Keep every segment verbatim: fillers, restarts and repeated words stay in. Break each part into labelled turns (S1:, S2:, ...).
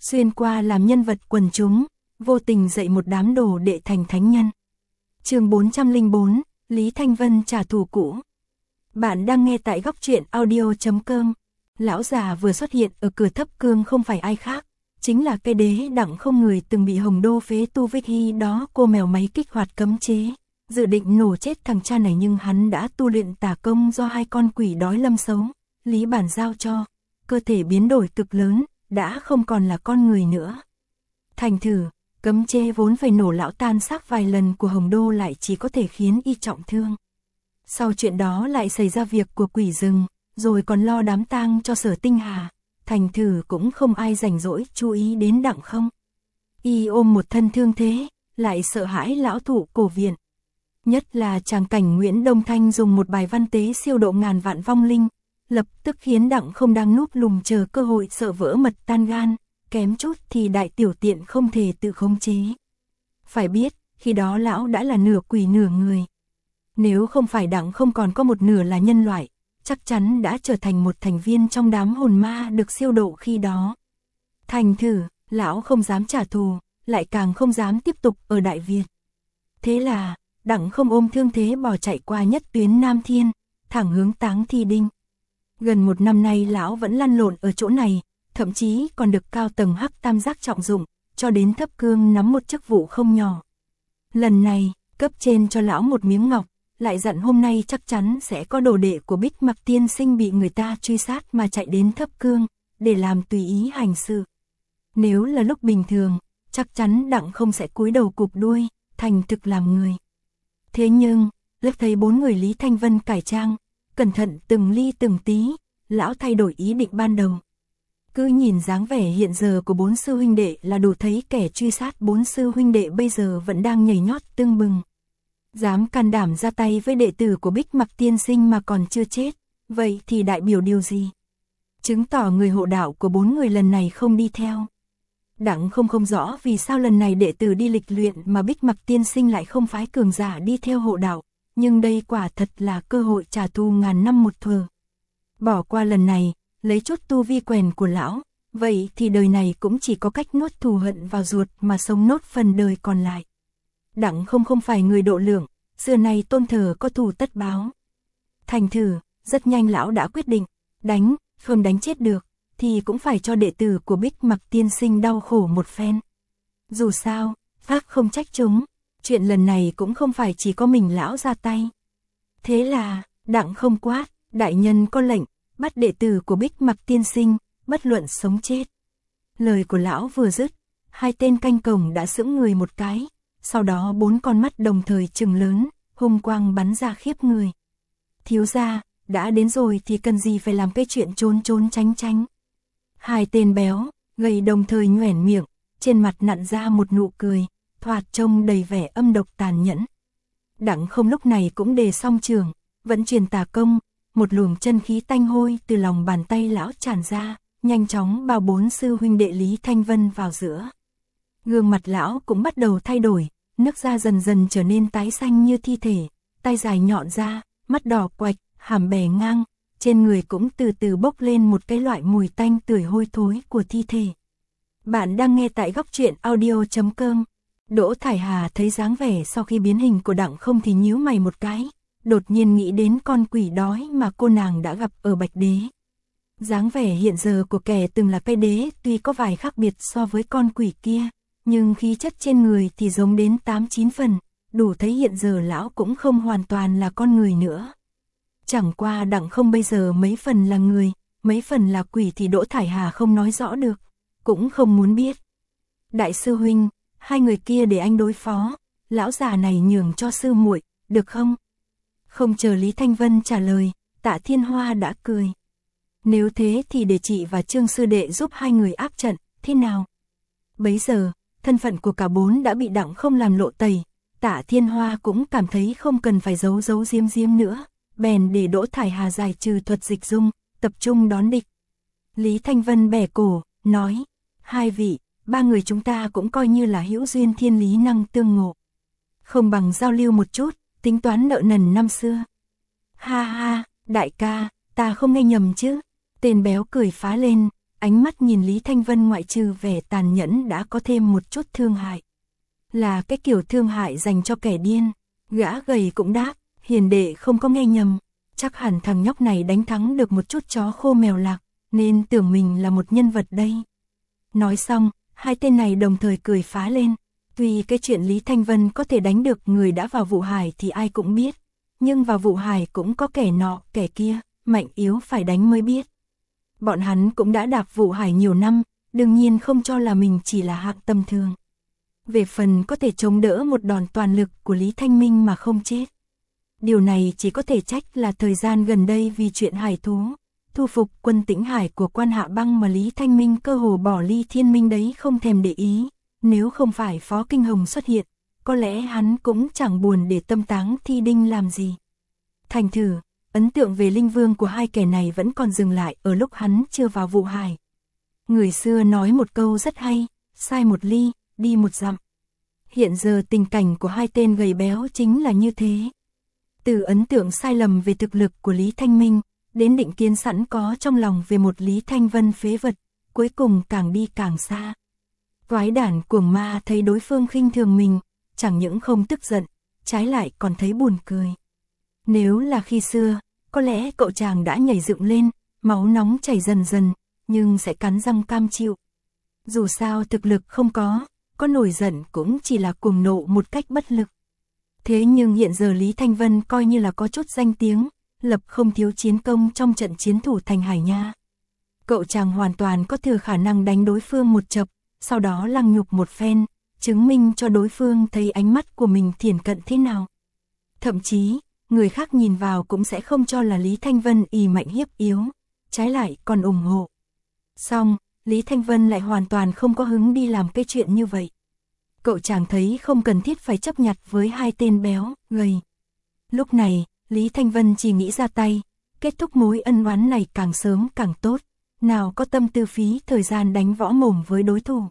S1: xuyên qua làm nhân vật quần chúng, vô tình dạy một đám đồ đệ thành thánh nhân. Chương bốn trăm lẻ bốn, Lý Thanh Vân trả thù cũ. Bạn đang nghe tại góc truyện audio chấm com. Lão già vừa xuất hiện ở cửa thấp cương không phải ai khác, chính là cây đế Đặng Không người từng bị Hồng Đô phế tu vi khi đó cô mèo máy kích hoạt cấm chế, dự định nổ chết thằng cha này, nhưng hắn đã tu luyện tà công do hai con quỷ đói lâm xấu, Lý Bản giao cho, cơ thể biến đổi cực lớn, đã không còn là con người nữa. Thành thử, cấm chế vốn phải nổ lão tan xác vài lần của Hồng Đô lại chỉ có thể khiến y trọng thương. Sau chuyện đó lại xảy ra việc của quỷ rừng, rồi còn lo đám tang cho Sở Tinh Hà, thành thử cũng không ai rảnh rỗi chú ý đến Đặng Không. Y ôm một thân thương thế, lại sợ hãi lão thụ cổ viện. Nhất là tràng cảnh Nguyễn Đông Thanh dùng một bài văn tế siêu độ ngàn vạn vong linh, lập tức khiến Đặng Không đang núp lùm chờ cơ hội sợ vỡ mật tan gan, kém chút thì đại tiểu tiện không thể tự khống chế. Phải biết, khi đó lão đã là nửa quỷ nửa người. Nếu không phải Đặng Không còn có một nửa là nhân loại, chắc chắn đã trở thành một thành viên trong đám hồn ma được siêu độ khi đó. Thành thử, lão không dám trả thù, lại càng không dám tiếp tục ở Đại Việt. Thế là, Đặng Không ôm thương thế bỏ chạy qua nhất tuyến Nam Thiên, thẳng hướng Táng Thi Đinh. Gần một năm nay lão vẫn lăn lộn ở chỗ này, thậm chí còn được cao tầng Hắc Tam Giác trọng dụng, cho đến thấp cương nắm một chức vụ không nhỏ. Lần này, cấp trên cho lão một miếng ngọc, lại dặn hôm nay chắc chắn sẽ có đồ đệ của Bích Mặc tiên sinh bị người ta truy sát mà chạy đến thấp cương, để làm tùy ý hành sự. Nếu là lúc bình thường, chắc chắn Đặng Không sẽ cúi đầu cụp đuôi, thành thực làm người. Thế nhưng, lúc thấy bốn người Lý Thanh Vân cải trang, cẩn thận từng ly từng tí, lão thay đổi ý định ban đầu. Cứ nhìn dáng vẻ hiện giờ của bốn sư huynh đệ là đủ thấy kẻ truy sát bốn sư huynh đệ bây giờ vẫn đang nhảy nhót tưng bừng. Dám can đảm ra tay với đệ tử của Bích Mặc tiên sinh mà còn chưa chết, vậy thì đại biểu điều gì? Chứng tỏ người hộ đạo của bốn người lần này không đi theo. Đặng Không không rõ vì sao lần này đệ tử đi lịch luyện mà Bích Mặc tiên sinh lại không phái cường giả đi theo hộ đạo, nhưng đây quả thật là cơ hội trả thù ngàn năm một thuở. Bỏ qua lần này, lấy chút tu vi quèn của lão, vậy thì đời này cũng chỉ có cách nuốt thù hận vào ruột mà sống nốt phần đời còn lại. Đặng Không không phải người độ lượng, xưa nay tôn thờ có thù tất báo. Thành thử, rất nhanh lão đã quyết định, đánh, không đánh chết được, thì cũng phải cho đệ tử của Bích Mặc tiên sinh đau khổ một phen. Dù sao, khác không trách chúng, chuyện lần này cũng không phải chỉ có mình lão ra tay. Thế là, Đặng Không quát, đại nhân có lệnh, bắt đệ tử của Bích Mặc tiên sinh, bất luận sống chết. Lời của lão vừa dứt, hai tên canh cổng đã sững người một cái, sau đó bốn con mắt đồng thời trừng lớn, hung quang bắn ra khiếp người. Thiếu gia, đã đến rồi thì cần gì phải làm cái chuyện trốn trốn tránh tránh. Hai tên béo, gầy đồng thời nhoẻn miệng, trên mặt nặn ra một nụ cười, thoạt trông đầy vẻ âm độc tàn nhẫn. Đặng Không lúc này cũng đề xong trường, vẫn truyền tà công, một luồng chân khí tanh hôi từ lòng bàn tay lão tràn ra, nhanh chóng bao bốn sư huynh đệ Lý Thanh Vân vào giữa. Gương mặt lão cũng bắt đầu thay đổi, nước da dần dần trở nên tái xanh như thi thể, tay dài nhọn ra, mắt đỏ quạch, hàm bè ngang, trên người cũng từ từ bốc lên một cái loại mùi tanh tưởi hôi thối của thi thể. Bạn đang nghe tại góc truyện audio chấm com. Đỗ Thải Hà thấy dáng vẻ sau khi biến hình của Đặng Không thì nhíu mày một cái, đột nhiên nghĩ đến con quỷ đói mà cô nàng đã gặp ở Bạch Đế. Dáng vẻ hiện giờ của kẻ từng là cây đế tuy có vài khác biệt so với con quỷ kia, nhưng khí chất trên người thì giống đến tám chín phần, đủ thấy hiện giờ lão cũng không hoàn toàn là con người nữa. Chẳng qua Đặng Không bây giờ mấy phần là người, mấy phần là quỷ thì Đỗ Thải Hà không nói rõ được, cũng không muốn biết. Đại sư huynh, hai người kia để anh đối phó, lão già này nhường cho sư muội, được không? Không chờ Lý Thanh Vân trả lời, Tạ Thiên Hoa đã cười. Nếu thế thì để chị và Trương sư đệ giúp hai người áp trận, thế nào? Bấy giờ, thân phận của cả bốn đã bị Đặng Không làm lộ tẩy, Tạ Thiên Hoa cũng cảm thấy không cần phải giấu giấu diếm diếm nữa, bèn để Đỗ Thải Hà giải trừ thuật dịch dung, tập trung đón địch. Lý Thanh Vân bẻ cổ, nói, hai vị, ba người chúng ta cũng coi như là hữu duyên thiên lý năng tương ngộ. Không bằng giao lưu một chút, tính toán nợ nần năm xưa. Ha ha, đại ca, ta không nghe nhầm chứ? Tên béo cười phá lên, ánh mắt nhìn Lý Thanh Vân ngoại trừ vẻ tàn nhẫn đã có thêm một chút thương hại. Là cái kiểu thương hại dành cho kẻ điên. Gã gầy cũng đáp, hiền đệ không có nghe nhầm, chắc hẳn thằng nhóc này đánh thắng được một chút chó khô mèo lạc, nên tưởng mình là một nhân vật đây. Nói xong, hai tên này đồng thời cười phá lên. Tuy cái chuyện Lý Thanh Vân có thể đánh được người đã vào vụ hải thì ai cũng biết, nhưng vào vụ hải cũng có kẻ nọ, kẻ kia, mạnh yếu phải đánh mới biết. Bọn hắn cũng đã đạp vụ hải nhiều năm, đương nhiên không cho là mình chỉ là hạng tầm thường. Về phần có thể chống đỡ một đòn toàn lực của Lý Thanh Minh mà không chết. Điều này chỉ có thể trách là thời gian gần đây vì chuyện hải thú, thu phục quân Tĩnh Hải của quan Hạ Băng mà Lý Thanh Minh cơ hồ bỏ Ly Thiên Minh đấy không thèm để ý. Nếu không phải Phó Kinh Hồng xuất hiện, có lẽ hắn cũng chẳng buồn để tâm táng Thi Đinh làm gì. Thành thử, ấn tượng về linh vương của hai kẻ này vẫn còn dừng lại ở lúc hắn chưa vào vụ hải. Người xưa nói một câu rất hay, sai một ly, đi một dặm. Hiện giờ tình cảnh của hai tên gầy béo chính là như thế. Từ ấn tượng sai lầm về thực lực của Lý Thanh Minh, đến định kiến sẵn có trong lòng về một Lý Thanh Vân phế vật, cuối cùng càng đi càng xa. Quái đản cuồng ma thấy đối phương khinh thường mình, chẳng những không tức giận, trái lại còn thấy buồn cười. Nếu là khi xưa, có lẽ cậu chàng đã nhảy dựng lên, máu nóng chảy dần dần, nhưng sẽ cắn răng cam chịu. Dù sao thực lực không có, có nổi giận cũng chỉ là cuồng nộ một cách bất lực. Thế nhưng hiện giờ Lý Thanh Vân coi như là có chút danh tiếng, lập không thiếu chiến công trong trận chiến thủ thành Hải Nha. Cậu chàng hoàn toàn có thừa khả năng đánh đối phương một chập, sau đó lăng nhục một phen, chứng minh cho đối phương thấy ánh mắt của mình thiển cận thế nào. Thậm chí, người khác nhìn vào cũng sẽ không cho là Lý Thanh Vân ỷ mạnh hiếp yếu, trái lại còn ủng hộ. Xong, Lý Thanh Vân lại hoàn toàn không có hứng đi làm cái chuyện như vậy. Cậu chàng thấy không cần thiết phải chấp nhặt với hai tên béo, gầy. Lúc này, Lý Thanh Vân chỉ nghĩ ra tay, kết thúc mối ân oán này càng sớm càng tốt, nào có tâm tư phí thời gian đánh võ mồm với đối thủ.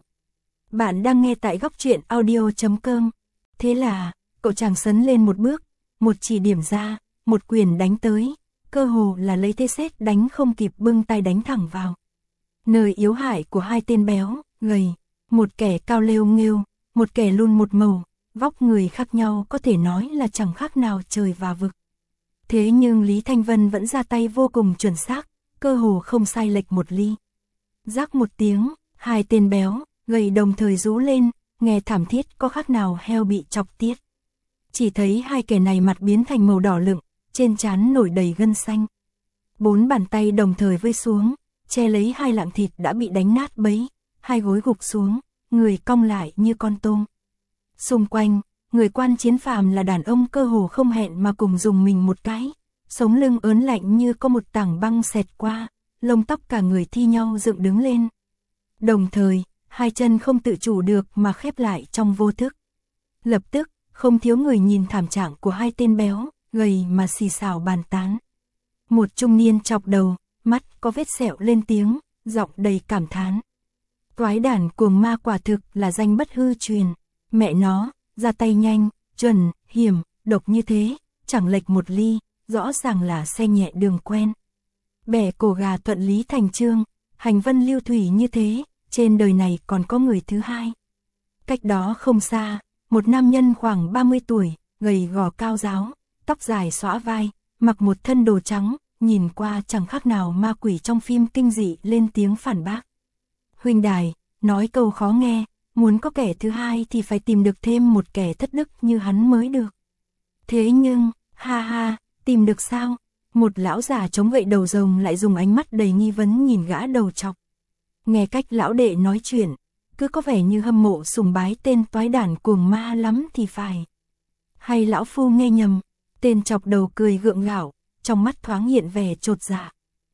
S1: Bạn đang nghe tại góc truyện audio chấm com. Thế là, cậu chàng sấn lên một bước, một chỉ điểm ra, một quyền đánh tới, cơ hồ là lấy thế sét đánh không kịp bưng tay đánh thẳng vào. Nơi yếu hại của hai tên béo, gầy, một kẻ cao lêu nghêu, một kẻ lùn một màu, vóc người khác nhau có thể nói là chẳng khác nào trời và vực. Thế nhưng Lý Thanh Vân vẫn ra tay vô cùng chuẩn xác, cơ hồ không sai lệch một ly. Rắc một tiếng, hai tên béo, gầy đồng thời rú lên, nghe thảm thiết có khác nào heo bị chọc tiết. Chỉ thấy hai kẻ này mặt biến thành màu đỏ lựng, trên trán nổi đầy gân xanh. Bốn bàn tay đồng thời vơi xuống, che lấy hai lạng thịt đã bị đánh nát bấy, hai gối gục xuống, người cong lại như con tôm. Xung quanh, người quan chiến phàm là đàn ông cơ hồ không hẹn mà cùng dùng mình một cái, sống lưng ớn lạnh như có một tảng băng xẹt qua, lông tóc cả người thi nhau dựng đứng lên. Đồng thời, hai chân không tự chủ được mà khép lại trong vô thức. Lập tức, không thiếu người nhìn thảm trạng của hai tên béo, gầy mà xì xào bàn tán. Một trung niên chọc đầu, mắt có vết sẹo lên tiếng, giọng đầy cảm thán. Quái đản cuồng ma quả thực là danh bất hư truyền, mẹ nó, ra tay nhanh, chuẩn, hiểm, độc như thế, chẳng lệch một ly, rõ ràng là xe nhẹ đường quen. Bẻ cổ gà thuận lý thành chương, hành vân lưu thủy như thế, trên đời này còn có người thứ hai. Cách đó không xa, một nam nhân khoảng ba mươi tuổi, gầy gò cao ráo, tóc dài xõa vai, mặc một thân đồ trắng, nhìn qua chẳng khác nào ma quỷ trong phim kinh dị lên tiếng phản bác. Huynh đài, nói câu khó nghe, muốn có kẻ thứ hai thì phải tìm được thêm một kẻ thất đức như hắn mới được. Thế nhưng, ha ha, tìm được sao? Một lão già chống gậy đầu rồng lại dùng ánh mắt đầy nghi vấn nhìn gã đầu trọc. Nghe cách lão đệ nói chuyện, cứ có vẻ như hâm mộ sùng bái tên toái đản cuồng ma lắm thì phải. Hay lão phu nghe nhầm, tên chọc đầu cười gượng gạo, trong mắt thoáng hiện vẻ chột dạ.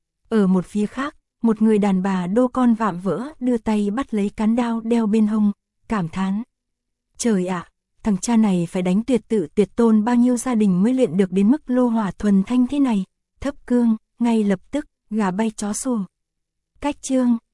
S1: Ở một phía khác, một người đàn bà đô con vạm vỡ đưa tay bắt lấy cán đao đeo bên hông, cảm thán. Trời ạ, thằng cha này phải đánh tuyệt tự tuyệt tôn bao nhiêu gia đình mới luyện được đến mức lô hỏa thuần thanh thế này. Thấp cương, ngay lập tức, gà bay chó sủa. Cách chương